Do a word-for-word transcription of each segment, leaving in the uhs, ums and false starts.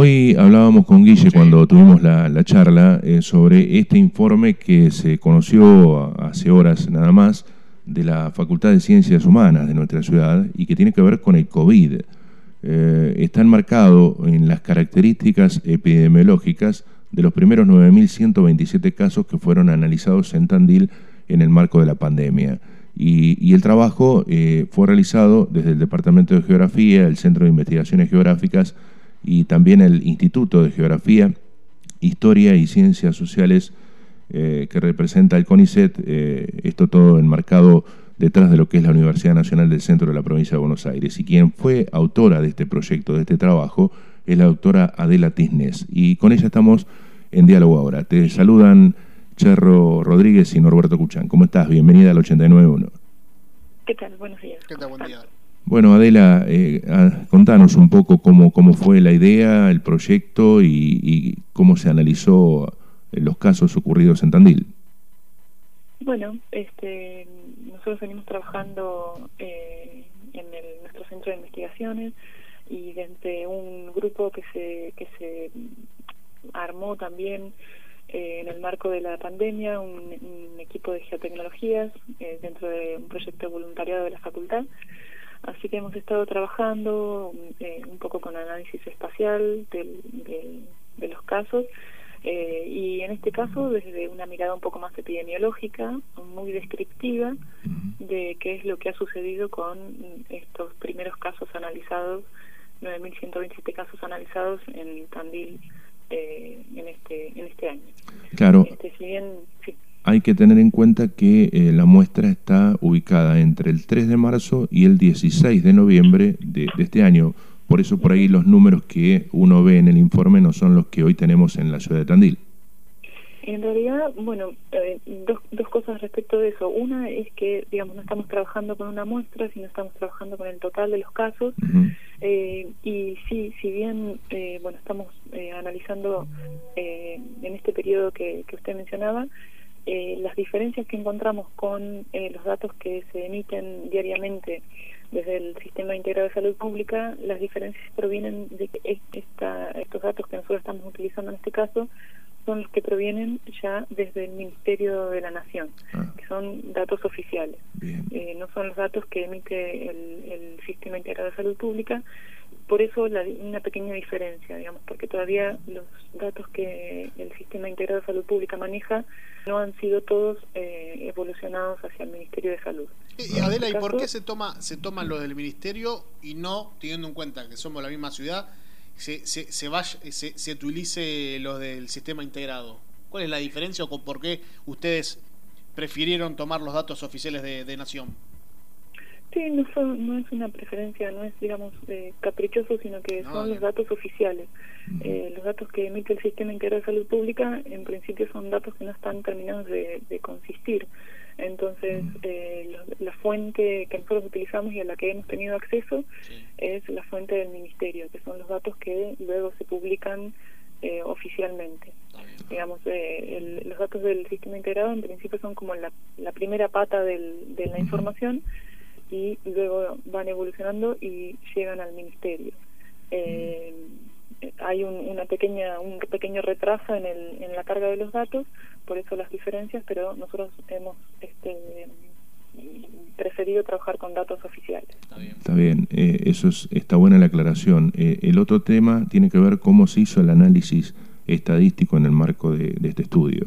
hoy hablábamos con Guille Sí. cuando tuvimos la, la charla eh, sobre este informe que se conoció hace horas nada más de la Facultad de Ciencias Humanas de nuestra ciudad y que tiene que ver con el COVID. Eh, está enmarcado en las características epidemiológicas de los primeros nueve mil ciento veintisiete casos que fueron analizados en Tandil en el marco de la pandemia. Y, y el trabajo eh, fue realizado desde el Departamento de Geografía, el Centro de Investigaciones Geográficas y también el Instituto de Geografía, Historia y Ciencias Sociales eh, que representa el CONICET, eh, esto todo enmarcado detrás de lo que es la Universidad Nacional del Centro de la Provincia de Buenos Aires. Y quien fue autora de este proyecto, de este trabajo, es la doctora Adela Tisnes. Y con ella estamos en diálogo ahora. Te saludan Cherro Rodríguez y Norberto Cuchán. ¿Cómo estás? Bienvenida al ochenta y nueve punto uno. ¿Qué tal? Buenos días. ¿Qué tal? Buen día. Bueno, Adela, eh, a, contanos un poco cómo, cómo fue la idea, el proyecto y, y cómo se analizó los casos ocurridos en Tandil. Bueno, este, nosotros venimos trabajando eh, en el, nuestro centro de investigaciones y desde un grupo que se, que se armó también eh, en el marco de la pandemia, un, un equipo de geotecnologías eh, dentro de un proyecto de voluntariado de la facultad. Así que hemos estado trabajando eh, un poco con análisis espacial del, del, de los casos eh, y en este caso desde una mirada un poco más epidemiológica, muy descriptiva de qué es lo que ha sucedido con estos primeros casos analizados, nueve mil ciento veintisiete casos analizados en Tandil eh, en este en este año. Claro. Este, si bien, sí. Hay que tener en cuenta que eh, la muestra está ubicada entre el tres de marzo y el dieciséis de noviembre de, de este año. Por eso por ahí los números que uno ve en el informe no son los que hoy tenemos en la ciudad de Tandil. En realidad, bueno, eh, dos, dos cosas respecto de eso. Una es que, digamos, no estamos trabajando con una muestra, sino estamos trabajando con el total de los casos. Uh-huh. eh, y sí, si bien, eh, bueno, estamos eh, analizando eh, en este periodo que, que usted mencionaba, Eh, las diferencias que encontramos con eh, los datos que se emiten diariamente desde el Sistema Integrado de Salud Pública, las diferencias provienen de que esta, estos datos que nosotros estamos utilizando en este caso son los que provienen ya desde el Ministerio de la Nación, ah. que son datos oficiales. Eh, no son los datos que emite el, el Sistema Integrado de Salud Pública. Por eso la, una pequeña diferencia, digamos, porque todavía los datos que el Sistema Integrado de Salud Pública maneja no han sido todos eh, evolucionados hacia el Ministerio de Salud. Y, y Adela, ¿y por qué se toma se toma lo del Ministerio y no, teniendo en cuenta que somos la misma ciudad, se se se, vaya, se, se utilice los del Sistema Integrado? ¿Cuál es la diferencia o por qué ustedes prefirieron tomar los datos oficiales de, de Nación? Sí, no, son, no es una preferencia, no es, digamos, eh, caprichoso, sino que no, son bien. los datos oficiales. Eh, los datos que emite el Sistema Integrado de Salud Pública, en principio, son datos que no están terminados de, de consistir. Entonces, eh, lo, la fuente que nosotros utilizamos y a la que hemos tenido acceso sí. es la fuente del Ministerio, que son los datos que luego se publican eh, oficialmente. Digamos, eh, el, los datos del Sistema Integrado, en principio, son como la, la primera pata del, de la información, y luego van evolucionando y llegan al Ministerio. Eh, hay un, una pequeña un pequeño retraso en, el, en la carga de los datos, por eso las diferencias, pero nosotros hemos este, preferido trabajar con datos oficiales. Está bien, está bien. Eh, eso es, está buena la aclaración. Eh, el otro tema tiene que ver cómo se hizo el análisis estadístico en el marco de, de este estudio.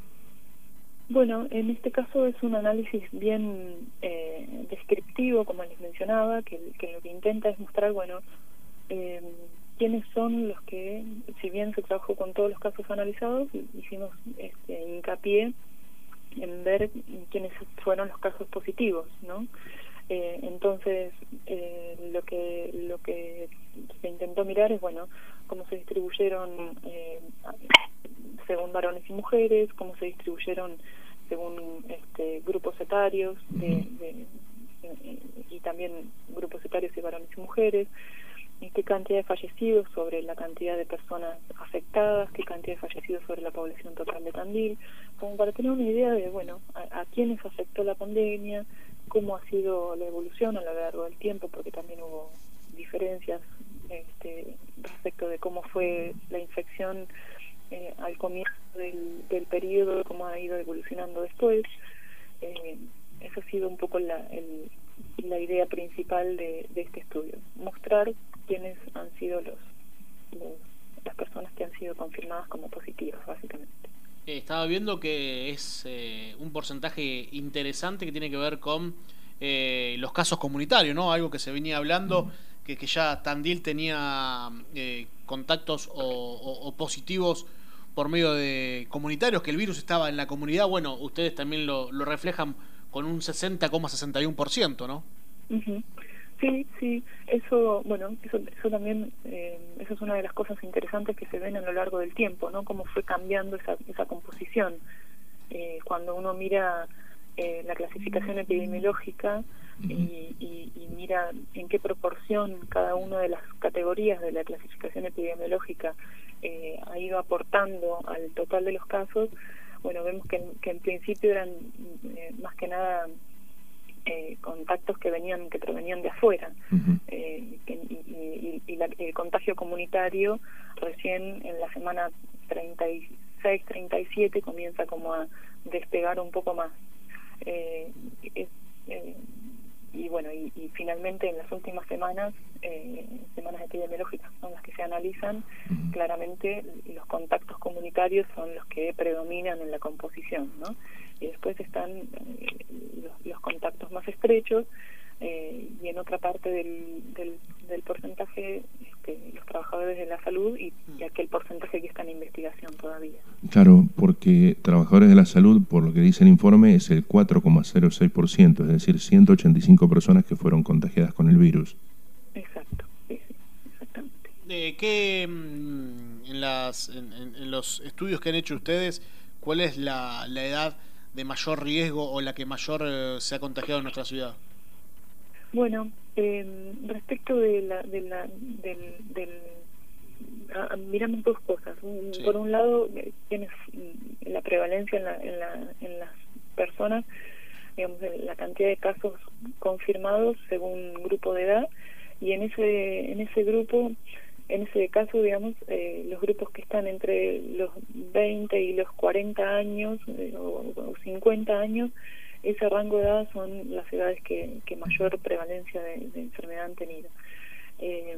Bueno, en este caso es un análisis bien eh, descriptivo, como les mencionaba, que, que lo que intenta es mostrar, bueno, eh, quiénes son los que, si bien se trabajó con todos los casos analizados, hicimos este, hincapié en ver quiénes fueron los casos positivos, ¿no? Eh, entonces, eh, lo que lo que se intentó mirar es, bueno, cómo se distribuyeron eh, según varones y mujeres, cómo se distribuyeron según este, grupos etarios de, de, de, y también grupos etarios y varones y mujeres, y qué cantidad de fallecidos sobre la cantidad de personas afectadas, qué cantidad de fallecidos sobre la población total de Tandil, como para tener una idea de, bueno, a, a quiénes afectó la pandemia, cómo ha sido la evolución a lo largo del tiempo, porque también hubo diferencias este, respecto de cómo fue la infección eh, al comienzo del, del periodo, cómo ha ido evolucionando después. Eh, esa ha sido un poco la, el, la idea principal de, de este estudio, mostrar quiénes han sido los, los las personas que han sido confirmadas como positivas, básicamente. Eh, estaba viendo que es eh, un porcentaje interesante que tiene que ver con eh, los casos comunitarios, ¿no? Algo que se venía hablando, mm. que, que ya Tandil tenía eh, contactos o, o, o positivos por medio de comunitarios, que el virus estaba en la comunidad. Bueno, ustedes también lo, lo reflejan con un sesenta coma sesenta y uno por ciento, ¿no? Uh-huh. Sí, sí, eso, bueno, eso, eso también, eh, eso es una de las cosas interesantes que se ven a lo largo del tiempo, ¿no? Cómo fue cambiando esa, esa composición. Eh, cuando uno mira eh, la clasificación epidemiológica y, y, y mira en qué proporción cada una de las categorías de la clasificación epidemiológica eh, ha ido aportando al total de los casos, bueno, vemos que, que en principio eran eh, más que nada Eh, contactos que venían que provenían de afuera. Uh-huh. eh, que, y, y, y la, el contagio comunitario recién en la semana treinta y seis, treinta y siete comienza como a despegar un poco más. Eh, es, eh, y bueno, y, y finalmente en las últimas semanas, eh, semanas epidemiológicas son las que se analizan, uh-huh. claramente los contactos comunitarios son los que predominan en la composición, ¿no? Y después están eh, los, los contactos más estrechos, eh, y en otra parte del, del, del porcentaje este, los trabajadores de la salud y, y aquel porcentaje que está en investigación todavía. Claro, porque trabajadores de la salud, por lo que dice el informe, es el cuatro coma cero seis por ciento, es decir, ciento ochenta y cinco personas que fueron contagiadas con el virus. Exacto, sí, sí, exactamente. ¿De qué, en, las, en, en los estudios que han hecho ustedes, cuál es la, la edad de mayor riesgo o la que mayor eh, se ha contagiado en nuestra ciudad? Bueno, eh, respecto de la, de la, del, del a, miramos dos cosas. Sí. Por un lado, tienes la prevalencia en, la, en, la, en las personas, digamos, la cantidad de casos confirmados según grupo de edad, y en ese en ese grupo, en ese caso, digamos, eh, los grupos que están entre los veinte y los cuarenta años eh, o, o cincuenta años, ese rango de edad son las edades que, que mayor prevalencia de, de enfermedad han tenido. Eh,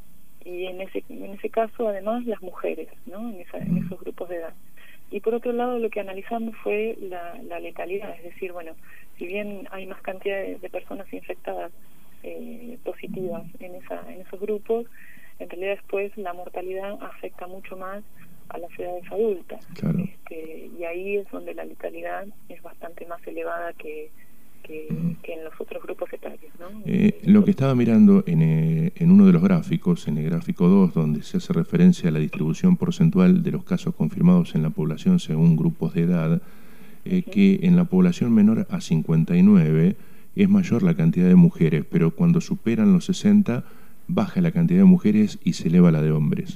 y en ese en ese caso, además, las mujeres, ¿no? En, esa, en esos grupos de edad. Y por otro lado, lo que analizamos fue la, la letalidad, es decir, bueno, si bien hay más cantidad de, de personas infectadas eh, positivas en esa en esos grupos, en realidad después la mortalidad afecta mucho más a las edades adultas. Claro. Este, y ahí es donde la letalidad es bastante más elevada que, que, mm. que en los otros grupos etarios, ¿no? Eh, lo que estaba mirando en, eh, en uno de los gráficos, en el gráfico dos, donde se hace referencia a la distribución porcentual de los casos confirmados en la población según grupos de edad, eh, uh-huh. que en la población menor a cincuenta y nueve es mayor la cantidad de mujeres, pero cuando superan los sesenta baja la cantidad de mujeres y se eleva la de hombres.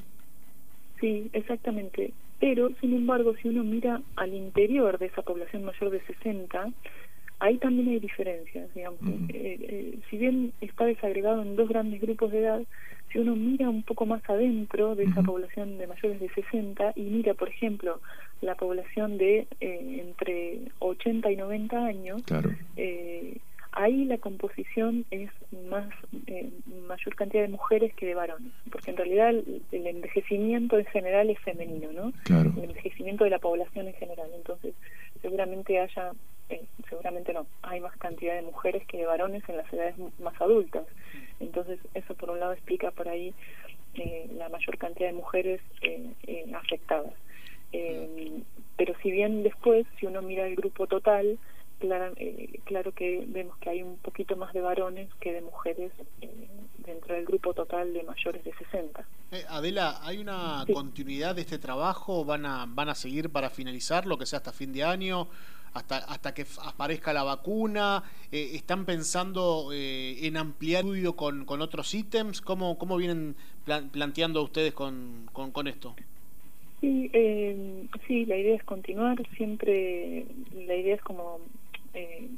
Sí, exactamente. Pero, sin embargo, si uno mira al interior de esa población mayor de sesenta, ahí también hay diferencias, digamos. Uh-huh. eh, eh, si bien está desagregado en dos grandes grupos de edad, si uno mira un poco más adentro de esa uh-huh. población de mayores de sesenta y mira, por ejemplo, la población de eh, entre ochenta y noventa años, claro. eh, ahí la composición es más eh, mayor cantidad de mujeres que de varones, porque en realidad el, el envejecimiento en general es femenino, ¿no? Claro. El envejecimiento de la población en general. Entonces, seguramente haya, eh, seguramente no, hay más cantidad de mujeres que de varones en las edades más adultas. Entonces, eso por un lado explica por ahí eh, la mayor cantidad de mujeres eh, eh, afectadas. Eh, pero si bien después, si uno mira el grupo total, Claro, eh, claro que vemos que hay un poquito más de varones que de mujeres eh, dentro del grupo total de mayores de sesenta. Eh, Adela, ¿hay una sí. continuidad de este trabajo? ¿Van a van a seguir para finalizar lo que sea hasta fin de año? Hasta hasta que aparezca la vacuna. Eh, ¿Están pensando eh, en ampliar el estudio con, con otros ítems? ¿Cómo, cómo vienen plan, planteando ustedes con, con, con esto? Sí, eh, sí, la idea es continuar. Siempre la idea es como Eh,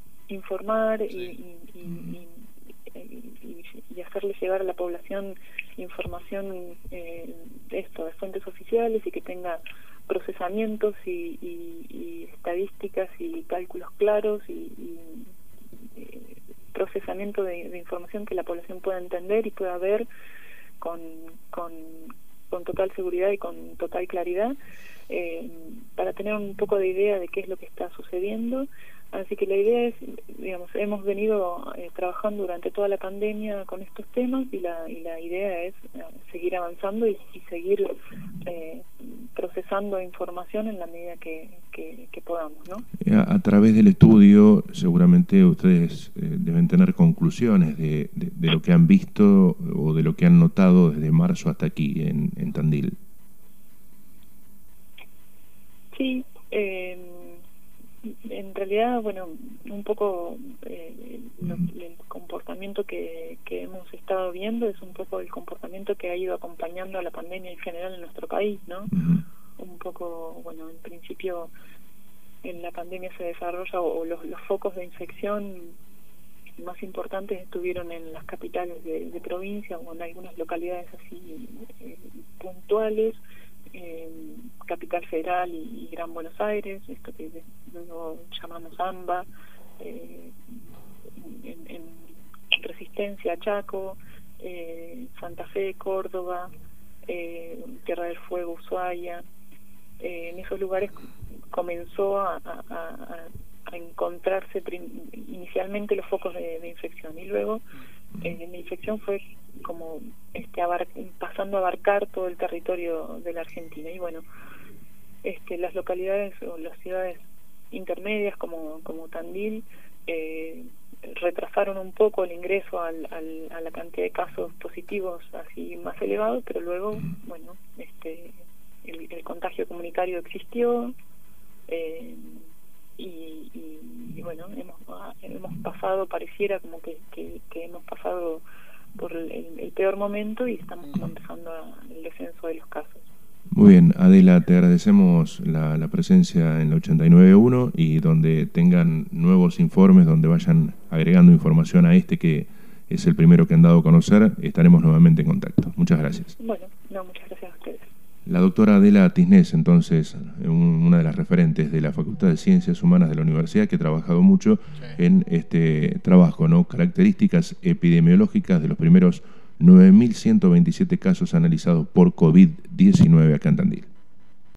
informar sí. y, y, y, y, y hacerle llegar a la población información eh, esto de fuentes oficiales y que tenga procesamientos y, y, y estadísticas y cálculos claros y, y eh, procesamiento de, de información que la población pueda entender y pueda ver con, con, con total seguridad y con total claridad, eh, para tener un poco de idea de qué es lo que está sucediendo. Así que la idea es, digamos, hemos venido eh, trabajando durante toda la pandemia con estos temas y la, y la idea es eh, seguir avanzando y, y seguir eh, procesando información en la medida que, que, que podamos, ¿no? A, a través del estudio, seguramente ustedes eh, deben tener conclusiones de, de, de lo que han visto o de lo que han notado desde marzo hasta aquí en, en Tandil. Sí, eh, en realidad, bueno, un poco eh, lo, el comportamiento que, que hemos estado viendo es un poco el comportamiento que ha ido acompañando a la pandemia en general en nuestro país, ¿no? Uh-huh. Un poco, bueno, en principio en la pandemia se desarrolla o, o los, los focos de infección más importantes estuvieron en las capitales de, de provincia o en algunas localidades así eh, puntuales, eh, Capital Federal y, y Gran Buenos Aires, esto que luego llamamos AMBA, eh, en, en Resistencia, Chaco, eh, Santa Fe, Córdoba, eh, Tierra del Fuego, Ushuaia. Eh, en esos lugares comenzó a, a, a, a encontrarse inicialmente los focos de, de infección y luego eh, la infección fue como este abar pasando a abarcar todo el territorio de la Argentina y bueno, este las localidades o las ciudades intermedias como como Tandil eh, retrasaron un poco el ingreso al, al, a la cantidad de casos positivos así más elevados, pero luego bueno este el, el contagio comunitario existió eh, y, y, y bueno hemos hemos pasado pareciera como que, que, que hemos pasado por el, el peor momento y estamos como empezando a, el descenso de los casos. Muy bien, Adela, te agradecemos la, la presencia en la ochenta y nueve punto uno y donde tengan nuevos informes, donde vayan agregando información a este que es el primero que han dado a conocer, estaremos nuevamente en contacto. Muchas gracias. Bueno, no, muchas gracias a ustedes. La doctora Adela Tisnés, entonces, una de las referentes de la Facultad de Ciencias Humanas de la Universidad, que ha trabajado mucho sí. en este trabajo, ¿no? Características epidemiológicas de los primeros nueve mil ciento veintisiete casos analizados por COVID diecinueve acá en Tandil.